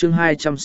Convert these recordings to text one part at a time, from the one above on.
chương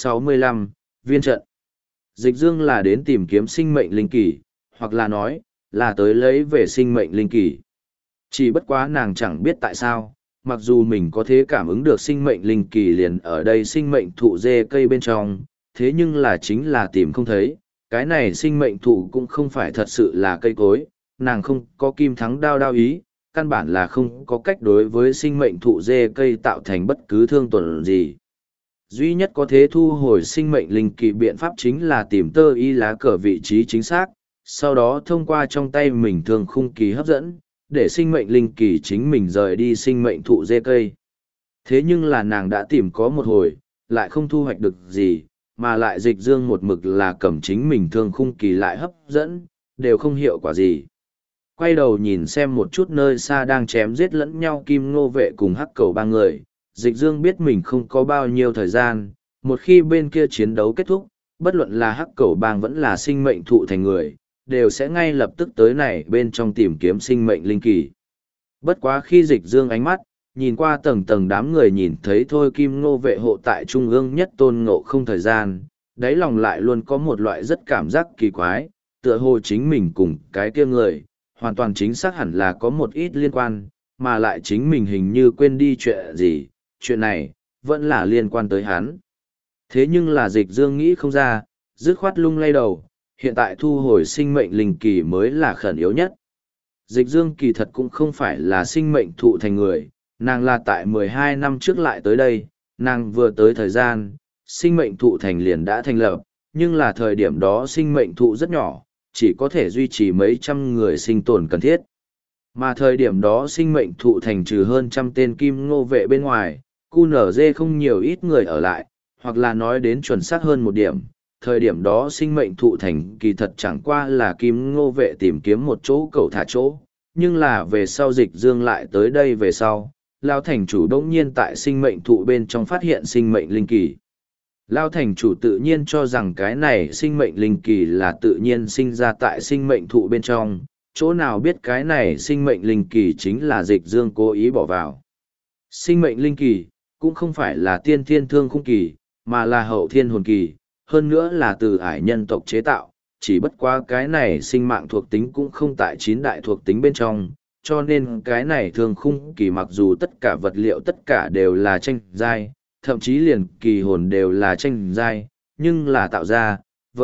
265, viên trận. Dịch dương là đến tìm kiếm sinh mệnh linh kỳ, hoặc là nói, là tới lấy về sinh mệnh linh kỳ. Chỉ bất quá nàng chẳng biết tại sao, mặc dù mình có thể cảm ứng được sinh mệnh linh kỳ liền ở đây sinh mệnh thụ dê cây bên trong, thế nhưng là chính là tìm không thấy, cái này sinh mệnh thụ cũng không phải thật sự là cây cối, nàng không có kim thắng đao ý, căn bản là không có cách đối với sinh mệnh thụ dê cây tạo thành bất cứ thương tổn gì. Duy nhất có thể thu hồi sinh mệnh linh kỳ biện pháp chính là tìm tơ y lá cờ vị trí chính xác, sau đó thông qua trong tay mình thương khung kỳ hấp dẫn, để sinh mệnh linh kỳ chính mình rời đi sinh mệnh thụ dê cây. Thế nhưng là nàng đã tìm có một hồi, lại không thu hoạch được gì, mà lại dịch dương một mực là cầm chính mình thương khung kỳ lại hấp dẫn, đều không hiệu quả gì. Quay đầu nhìn xem một chút nơi xa đang chém giết lẫn nhau Kim Ngô Vệ cùng Hắc Cẩu ba người, dịch dương biết mình không có bao nhiêu thời gian, một khi bên kia chiến đấu kết thúc, bất luận là Hắc Cẩu bang vẫn là sinh mệnh thụ thành người, đều sẽ ngay lập tức tới này bên trong tìm kiếm sinh mệnh linh kỳ. Bất quá khi dịch dương ánh mắt, nhìn qua tầng tầng đám người nhìn thấy thôi Kim Ngô Vệ hộ tại trung ương nhất Tôn Ngộ Không thời gian, đáy lòng lại luôn có một loại rất cảm giác kỳ quái, tựa hồ chính mình cùng cái kia người, hoàn toàn chính xác hẳn là có một ít liên quan, mà lại chính mình hình như quên đi chuyện gì, chuyện này, vẫn là liên quan tới hắn. Thế nhưng là dịch dương nghĩ không ra, dứt khoát lung lay đầu, hiện tại thu hồi sinh mệnh linh kỳ mới là khẩn yếu nhất. Dịch dương kỳ thật cũng không phải là sinh mệnh thụ thành người, nàng là tại 12 năm trước lại tới đây, nàng vừa tới thời gian, sinh mệnh thụ thành liền đã thành lập, nhưng là thời điểm đó sinh mệnh thụ rất nhỏ, chỉ có thể duy trì mấy trăm người sinh tồn cần thiết. Mà thời điểm đó sinh mệnh thụ thành trừ hơn trăm tên Kim Ngô Vệ bên ngoài, QNZ không nhiều ít người ở lại, hoặc là nói đến chuẩn xác hơn một điểm, thời điểm đó sinh mệnh thụ thành kỳ thật chẳng qua là Kim Ngô Vệ tìm kiếm một chỗ cầu thả chỗ, nhưng là về sau dịch dương lại tới đây về sau, Lao thành chủ đống nhiên tại sinh mệnh thụ bên trong phát hiện sinh mệnh linh kỳ. Lao thành chủ tự nhiên cho rằng cái này sinh mệnh linh kỳ là tự nhiên sinh ra tại sinh mệnh thụ bên trong, chỗ nào biết cái này sinh mệnh linh kỳ chính là dịch dương cố ý bỏ vào. Sinh mệnh linh kỳ, cũng không phải là tiên thiên thương khung kỳ, mà là hậu thiên hồn kỳ, hơn nữa là từ ải nhân tộc chế tạo, chỉ bất quá cái này sinh mạng thuộc tính cũng không tại 9 đại thuộc tính bên trong, cho nên cái này thương khung kỳ mặc dù tất cả vật liệu tất cả đều là tranh giai, thậm chí liền kỳ hồn đều là tranh giai, nhưng là tạo ra,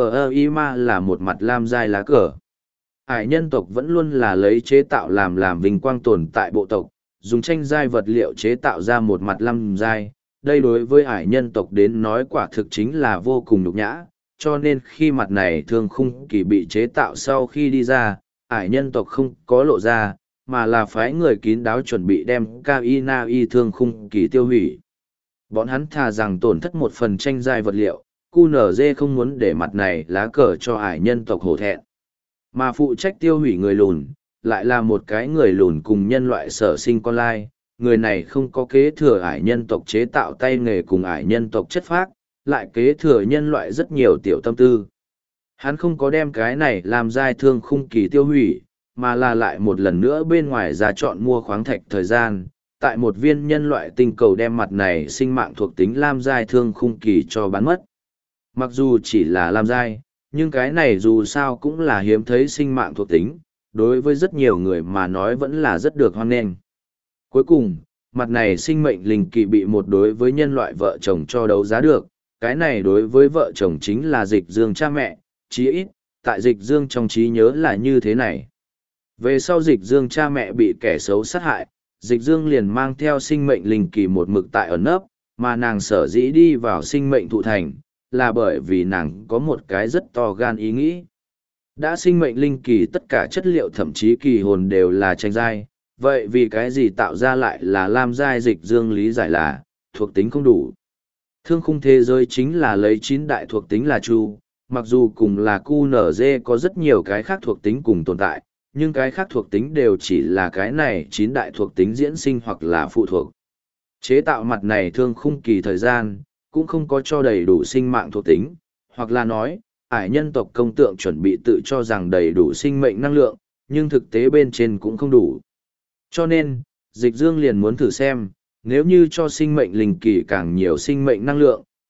VIMA là một mặt lam giai lá cờ. Ải nhân tộc vẫn luôn là lấy chế tạo làm vinh quang tồn tại bộ tộc, dùng tranh giai vật liệu chế tạo ra một mặt lam giai, đây đối với ải nhân tộc đến nói quả thực chính là vô cùng nhục nhã, cho nên khi mặt này thương khung kỳ bị chế tạo sau khi đi ra, ải nhân tộc không có lộ ra, mà là phái người kín đáo chuẩn bị đem Kainai thương khung kỳ tiêu hủy. Bọn hắn thà rằng tổn thất một phần tranh giai vật liệu, QNZ không muốn để mặt này lá cờ cho ải nhân tộc hổ thẹn. Mà phụ trách tiêu hủy người lùn, lại là một cái người lùn cùng nhân loại sở sinh con lai, người này không có kế thừa ải nhân tộc chế tạo tay nghề cùng ải nhân tộc chất phác, lại kế thừa nhân loại rất nhiều tiểu tâm tư. Hắn không có đem cái này làm giai thương khung kỳ tiêu hủy, mà là lại một lần nữa bên ngoài ra chọn mua khoáng thạch thời gian, tại một viên nhân loại tinh cầu đem mặt này sinh mạng thuộc tính lam giai thương khung kỳ cho bán mất. Mặc dù chỉ là lam giai, nhưng cái này dù sao cũng là hiếm thấy sinh mạng thuộc tính, đối với rất nhiều người mà nói vẫn là rất được hoan nghênh. Cuối cùng, mặt này sinh mệnh linh kỳ bị một đối với nhân loại vợ chồng cho đấu giá được, cái này đối với vợ chồng chính là dịch dương cha mẹ, chí ít, tại dịch dương trong trí nhớ là như thế này. Về sau dịch dương cha mẹ bị kẻ xấu sát hại, dịch dương liền mang theo sinh mệnh linh kỳ một mực tại ẩn nấp, mà nàng sở dĩ đi vào sinh mệnh thụ thành, là bởi vì nàng có một cái rất to gan ý nghĩ. Đã sinh mệnh linh kỳ tất cả chất liệu thậm chí kỳ hồn đều là tranh giai, vậy vì cái gì tạo ra lại là lam giai? Dịch dương lý giải là, thuộc tính không đủ. Thương khung thế giới chính là lấy 9 đại thuộc tính là chu, mặc dù cùng là QNZ có rất nhiều cái khác thuộc tính cùng tồn tại, nhưng cái khác thuộc tính đều chỉ là cái này 9 đại thuộc tính diễn sinh hoặc là phụ thuộc. Chế tạo mặt này thương khung kỳ thời gian, cũng không có cho đầy đủ sinh mạng thuộc tính, hoặc là nói, ải nhân tộc công tượng chuẩn bị tự cho rằng đầy đủ sinh mệnh năng lượng, nhưng thực tế bên trên cũng không đủ. Cho nên, dịch dương liền muốn thử xem, nếu như cho sinh mệnh linh kỳ càng nhiều sinh mệnh năng lượng,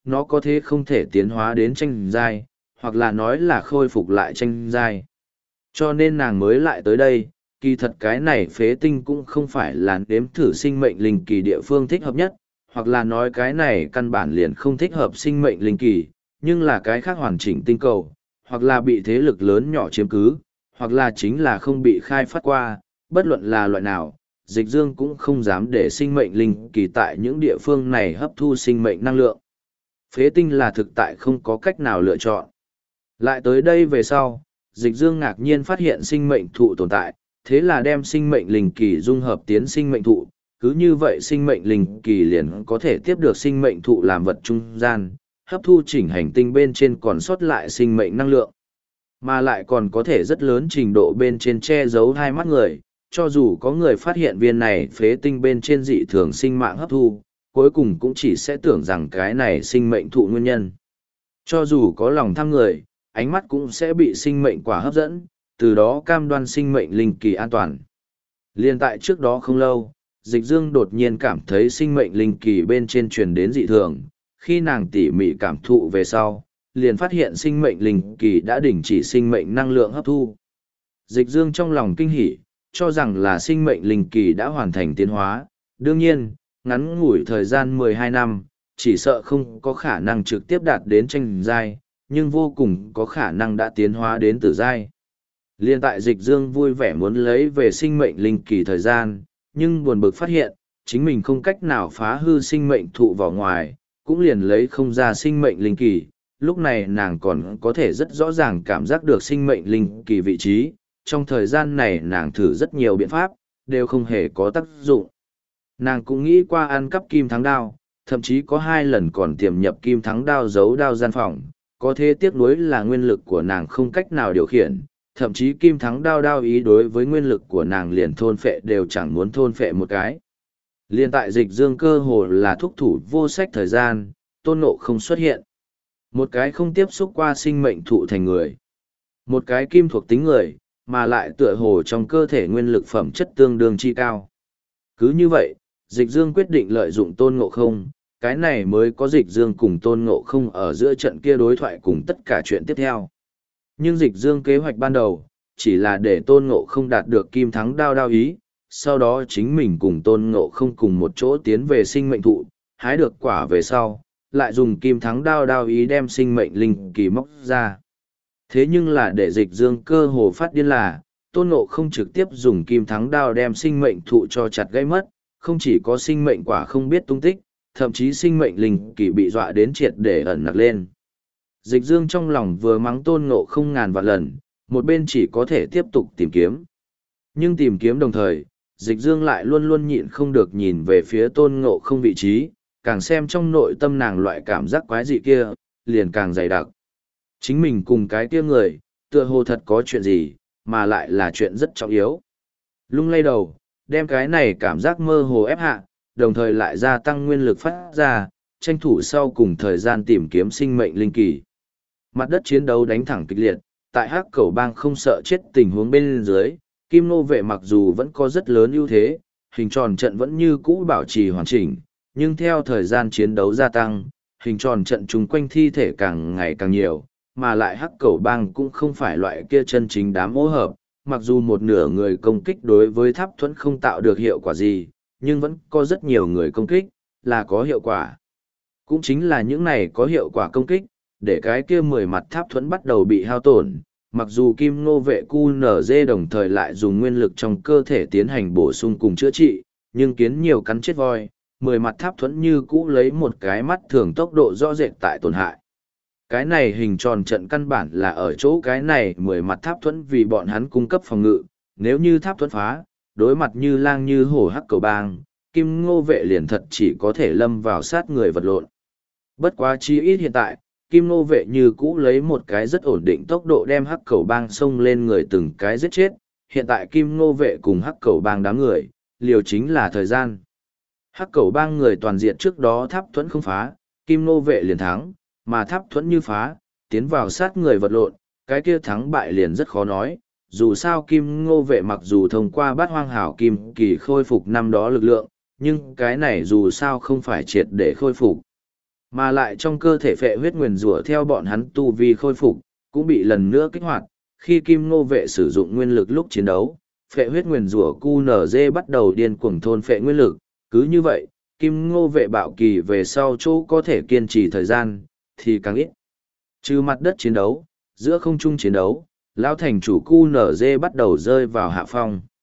nó có thể không thể tiến hóa đến tranh giai, hoặc là nói là khôi phục lại tranh giai. Cho nên nàng mới lại tới đây, kỳ thật cái này phế tinh cũng không phải là nếm thử sinh mệnh linh kỳ địa phương thích hợp nhất, hoặc là nói cái này căn bản liền không thích hợp sinh mệnh linh kỳ, nhưng là cái khác hoàn chỉnh tinh cầu, hoặc là bị thế lực lớn nhỏ chiếm cứ, hoặc là chính là không bị khai phát qua, bất luận là loại nào, Dịch Dương cũng không dám để sinh mệnh linh kỳ tại những địa phương này hấp thu sinh mệnh năng lượng. Phế tinh là thực tại không có cách nào lựa chọn. Lại tới đây về sau, Dịch Dương ngạc nhiên phát hiện sinh mệnh thụ tồn tại, thế là đem sinh mệnh linh kỳ dung hợp tiến sinh mệnh thụ, cứ như vậy sinh mệnh linh kỳ liền có thể tiếp được sinh mệnh thụ làm vật trung gian, hấp thu chỉnh hành tinh bên trên còn sót lại sinh mệnh năng lượng, mà lại còn có thể rất lớn trình độ bên trên che giấu hai mắt người, cho dù có người phát hiện viên này phế tinh bên trên dị thường sinh mạng hấp thu, cuối cùng cũng chỉ sẽ tưởng rằng cái này sinh mệnh thụ nguyên nhân. Cho dù có lòng tham người, ánh mắt cũng sẽ bị sinh mệnh quả hấp dẫn, từ đó cam đoan sinh mệnh linh kỳ an toàn. Liên tại trước đó không lâu, Dịch Dương đột nhiên cảm thấy sinh mệnh linh kỳ bên trên truyền đến dị thường, khi nàng tỉ mỉ cảm thụ về sau, liền phát hiện sinh mệnh linh kỳ đã đình chỉ sinh mệnh năng lượng hấp thu. Dịch Dương trong lòng kinh hỉ, cho rằng là sinh mệnh linh kỳ đã hoàn thành tiến hóa, đương nhiên, ngắn ngủi thời gian 12 năm, chỉ sợ không có khả năng trực tiếp đạt đến tranh giai, nhưng vô cùng có khả năng đã tiến hóa đến tử giai. Liên tại Dịch Dương vui vẻ muốn lấy về sinh mệnh linh kỳ thời gian, nhưng buồn bực phát hiện, chính mình không cách nào phá hư sinh mệnh thụ vào ngoài, cũng liền lấy không ra sinh mệnh linh kỳ. Lúc này nàng còn có thể rất rõ ràng cảm giác được sinh mệnh linh kỳ vị trí, trong thời gian này nàng thử rất nhiều biện pháp, đều không hề có tác dụng. Nàng cũng nghĩ qua ăn cắp kim thắng đao, thậm chí có 2 lần còn tiềm nhập kim thắng đao giấu đao gian phòng, có thế tiếc nuối là nguyên lực của nàng không cách nào điều khiển, thậm chí kim thắng đao đao ý đối với nguyên lực của nàng liền thôn phệ đều chẳng muốn thôn phệ một cái. Liên tại Dịch Dương cơ hồ là thúc thủ vô sách thời gian, Tôn Ngộ không xuất hiện. Một cái không tiếp xúc qua sinh mệnh thụ thành người. Một cái kim thuộc tính người, mà lại tựa hồ trong cơ thể nguyên lực phẩm chất tương đương chi cao. Cứ như vậy, Dịch Dương quyết định lợi dụng Tôn Ngộ không, cái này mới có Dịch Dương cùng Tôn Ngộ không ở giữa trận kia đối thoại cùng tất cả chuyện tiếp theo. Nhưng Dịch Dương kế hoạch ban đầu, chỉ là để Tôn Ngộ không đạt được kim thắng đao đao ý, sau đó chính mình cùng Tôn Ngộ không cùng một chỗ tiến về sinh mệnh thụ, hái được quả về sau, lại dùng kim thắng đao đao ý đem sinh mệnh linh kỳ móc ra. Thế nhưng là để Dịch Dương cơ hồ phát điên là, Tôn Ngộ không trực tiếp dùng kim thắng đao đem sinh mệnh thụ cho chặt gãy mất, không chỉ có sinh mệnh quả không biết tung tích, thậm chí sinh mệnh linh kỳ bị dọa đến triệt để ẩn nặc lên. Dịch Dương trong lòng vừa mắng Tôn Ngộ không ngàn vạn lần, một bên chỉ có thể tiếp tục tìm kiếm. Nhưng tìm kiếm đồng thời, Dịch Dương lại luôn luôn nhịn không được nhìn về phía Tôn Ngộ không vị trí, càng xem trong nội tâm nàng loại cảm giác quái dị kia, liền càng dày đặc. Chính mình cùng cái kia người, tựa hồ thật có chuyện gì, mà lại là chuyện rất trọng yếu. Lung lay đầu, đem cái này cảm giác mơ hồ ép hạ, đồng thời lại gia tăng nguyên lực phát ra, tranh thủ sau cùng thời gian tìm kiếm sinh mệnh linh kỳ. Mặt đất chiến đấu đánh thẳng kịch liệt, tại Hắc Cẩu Bang không sợ chết tình huống bên dưới, Kim Nô vệ mặc dù vẫn có rất lớn ưu thế, hình tròn trận vẫn như cũ bảo trì hoàn chỉnh, nhưng theo thời gian chiến đấu gia tăng, hình tròn trận chung quanh thi thể càng ngày càng nhiều, mà lại Hắc Cẩu Bang cũng không phải loại kia chân chính đám ô hợp, mặc dù một nửa người công kích đối với Tháp Thuẫn không tạo được hiệu quả gì, nhưng vẫn có rất nhiều người công kích là có hiệu quả. Cũng chính là những này có hiệu quả công kích, để cái kia 10 mặt Tháp Thuẫn bắt đầu bị hao tổn, mặc dù Kim Nô vệ QNZ đồng thời lại dùng nguyên lực trong cơ thể tiến hành bổ sung cùng chữa trị, nhưng kiến nhiều cắn chết voi, 10 mặt Tháp Thuẫn như cũ lấy một cái mắt thường tốc độ rõ rệt tại tổn hại. Cái này hình tròn trận căn bản là ở chỗ cái này 10 mặt Tháp Thuẫn vì bọn hắn cung cấp phòng ngự, nếu như Tháp Thuẫn phá, đối mặt như lang như hổ Hắc Cẩu Bang, Kim Ngô vệ liền thật chỉ có thể lâm vào sát người vật lộn. Bất quá chi ít hiện tại, Kim Ngô vệ như cũ lấy một cái rất ổn định tốc độ đem Hắc Cẩu Bang xông lên người từng cái giết chết, hiện tại Kim Ngô vệ cùng Hắc Cẩu Bang đám người, liều chính là thời gian. Hắc Cẩu Bang người toàn diện trước đó Tháp Thuẫn không phá, Kim Ngô vệ liền thắng, mà Tháp Thuẫn như phá, tiến vào sát người vật lộn, cái kia thắng bại liền rất khó nói. Dù sao Kim Ngô vệ mặc dù thông qua Bát Hoang Hảo Kim Kỳ khôi phục năm đó lực lượng, nhưng cái này dù sao không phải triệt để khôi phục. Mà lại trong cơ thể phệ huyết nguyền rủa theo bọn hắn tu vi khôi phục, cũng bị lần nữa kích hoạt. Khi Kim Ngô vệ sử dụng nguyên lực lúc chiến đấu, phệ huyết nguyền rủa QNZ bắt đầu điên cuồng thôn phệ nguyên lực. Cứ như vậy, Kim Ngô vệ bạo kỳ về sau chỗ có thể kiên trì thời gian, thì càng ít. Trừ mặt đất chiến đấu, giữa không trung chiến đấu, Lão thành chủ QNZ bắt đầu rơi vào hạ phong.